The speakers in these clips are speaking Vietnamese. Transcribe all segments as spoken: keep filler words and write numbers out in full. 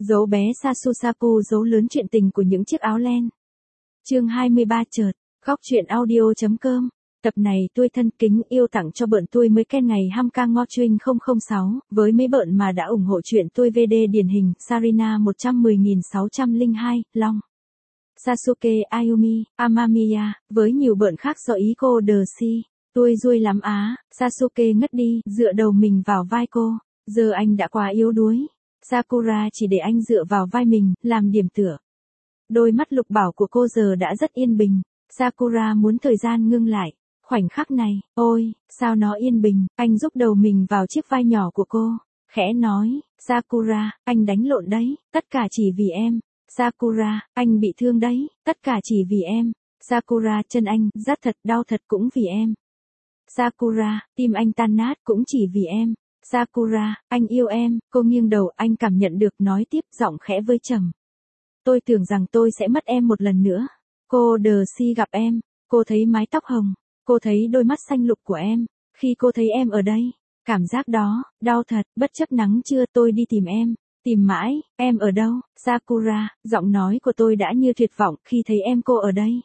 Dấu bé Sasusaku dấu lớn chuyện tình của những chiếc áo len. Chương hai mươi ba chợt, góc truyện audio.com. Tập này tôi thân kính yêu tặng cho bợn tôi mới ken ngày ham ca ngo chuyên không không sáu, với mấy bợn mà đã ủng hộ chuyện tôi vê đê điển hình, Sarina một trăm mười nghìn sáu trăm lẻ hai, Long. Sasuke Ayumi, Amamiya, với nhiều bợn khác do ý cô đờ si. Tôi vui lắm á, Sasuke ngất đi, dựa đầu mình vào vai cô. Giờ anh đã quá yếu đuối. Sakura chỉ để anh dựa vào vai mình, làm điểm tựa. Đôi mắt lục bảo của cô giờ đã rất yên bình. Sakura muốn thời gian ngưng lại. Khoảnh khắc này, ôi, sao nó yên bình. Anh giúp đầu mình vào chiếc vai nhỏ của cô. Khẽ nói, Sakura, anh đánh lộn đấy, tất cả chỉ vì em. Sakura, anh bị thương đấy, tất cả chỉ vì em. Sakura, chân anh, rát thật, đau thật cũng vì em. Sakura, tim anh tan nát cũng chỉ vì em. Sakura, anh yêu em, cô nghiêng đầu, anh cảm nhận được, nói tiếp, giọng khẽ với trầm. Tôi tưởng rằng tôi sẽ mất em một lần nữa. Cô đờ si gặp em, cô thấy mái tóc hồng, cô thấy đôi mắt xanh lục của em, khi cô thấy em ở đây, cảm giác đó, đau thật, bất chấp nắng trưa tôi đi tìm em, tìm mãi, em ở đâu, Sakura, giọng nói của tôi đã như tuyệt vọng khi thấy em cô ở đây.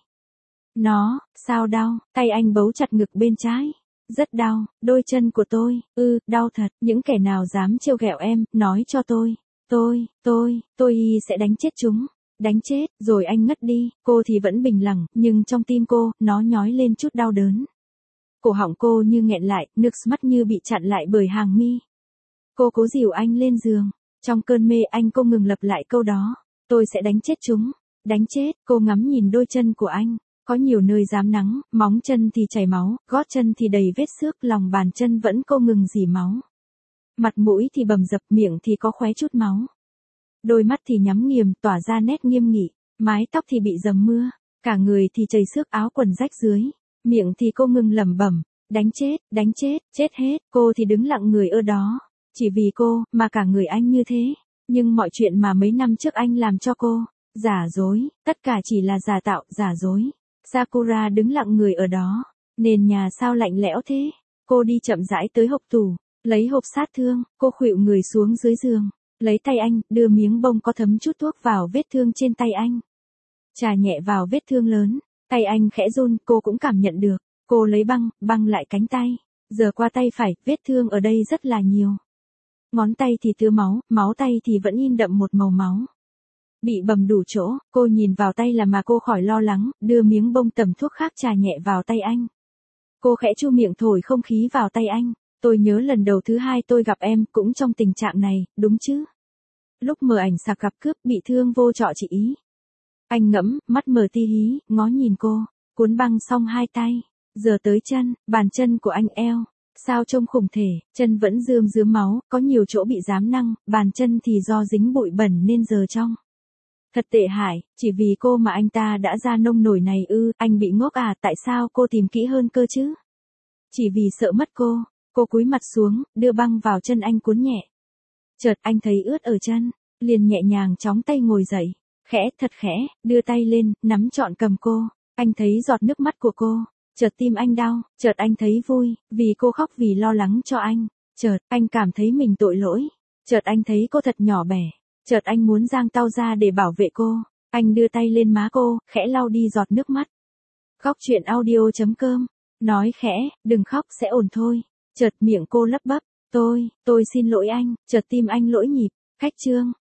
Nó, sao đau, tay anh bấu chặt ngực bên trái. Rất đau, đôi chân của tôi, ư, đau thật, những kẻ nào dám trêu ghẹo em, nói cho tôi, tôi, tôi, tôi y sẽ đánh chết chúng, đánh chết, rồi anh ngất đi, cô thì vẫn bình lặng, nhưng trong tim cô, nó nhói lên chút đau đớn. Cổ họng cô như nghẹn lại, nước mắt như bị chặn lại bởi hàng mi. Cô cố dìu anh lên giường, trong cơn mê anh cô ngừng lặp lại câu đó, tôi sẽ đánh chết chúng, đánh chết, cô ngắm nhìn đôi chân của anh. Có nhiều nơi rám nắng, móng chân thì chảy máu, gót chân thì đầy vết xước, lòng bàn chân vẫn cô ngừng rỉ máu. Mặt mũi thì bầm dập, miệng thì có khóe chút máu. Đôi mắt thì nhắm nghiền, tỏa ra nét nghiêm nghị, mái tóc thì bị dầm mưa, cả người thì chảy xước, áo quần rách dưới, miệng thì cô ngừng lẩm bẩm, đánh chết, đánh chết, chết hết, cô thì đứng lặng người ở đó, chỉ vì cô, mà cả người anh như thế, nhưng mọi chuyện mà mấy năm trước anh làm cho cô, giả dối, tất cả chỉ là giả tạo, giả dối. Sakura đứng lặng người ở đó, nền nhà sao lạnh lẽo thế, cô đi chậm rãi tới hộc tủ, lấy hộp sát thương, cô khuỵu người xuống dưới giường, lấy tay anh, đưa miếng bông có thấm chút thuốc vào vết thương trên tay anh. Chà nhẹ vào vết thương lớn, tay anh khẽ run, cô cũng cảm nhận được, cô lấy băng, băng lại cánh tay, giờ qua tay phải, vết thương ở đây rất là nhiều. Ngón tay thì tứa máu, máu tay thì vẫn in đậm một màu máu. Bị bầm đủ chỗ, cô nhìn vào tay là mà cô khỏi lo lắng, đưa miếng bông tầm thuốc khác chà nhẹ vào tay anh. Cô khẽ chu miệng thổi không khí vào tay anh, tôi nhớ lần đầu thứ hai tôi gặp em cũng trong tình trạng này, đúng chứ? Lúc mờ ảnh sạc gặp cướp bị thương vô trọ chị ý. Anh ngẫm, mắt mờ ti hí, ngó nhìn cô, cuốn băng xong hai tay, giờ tới chân, bàn chân của anh eo. Sao trông khủng thể, chân vẫn rơm rớm máu, có nhiều chỗ bị rám năng, bàn chân thì do dính bụi bẩn nên giờ trong. Thật tệ hại, chỉ vì cô mà anh ta đã ra nông nổi này ư, anh bị ngốc à, tại sao cô tìm kỹ hơn cơ chứ? Chỉ vì sợ mất cô, cô cúi mặt xuống, đưa băng vào chân anh cuốn nhẹ. Chợt anh thấy ướt ở chân, liền nhẹ nhàng chóng tay ngồi dậy, khẽ, thật khẽ, đưa tay lên, nắm trọn cầm cô, anh thấy giọt nước mắt của cô, chợt tim anh đau, chợt anh thấy vui, vì cô khóc vì lo lắng cho anh, chợt anh cảm thấy mình tội lỗi, chợt anh thấy cô thật nhỏ bé. Chợt anh muốn giang tay ra để bảo vệ cô, anh đưa tay lên má cô, khẽ lau đi giọt nước mắt. Góc truyện audio.com, nói khẽ, đừng khóc sẽ ổn thôi, chợt miệng cô lắp bắp, tôi, tôi xin lỗi anh, chợt tim anh lỗi nhịp, khách chương.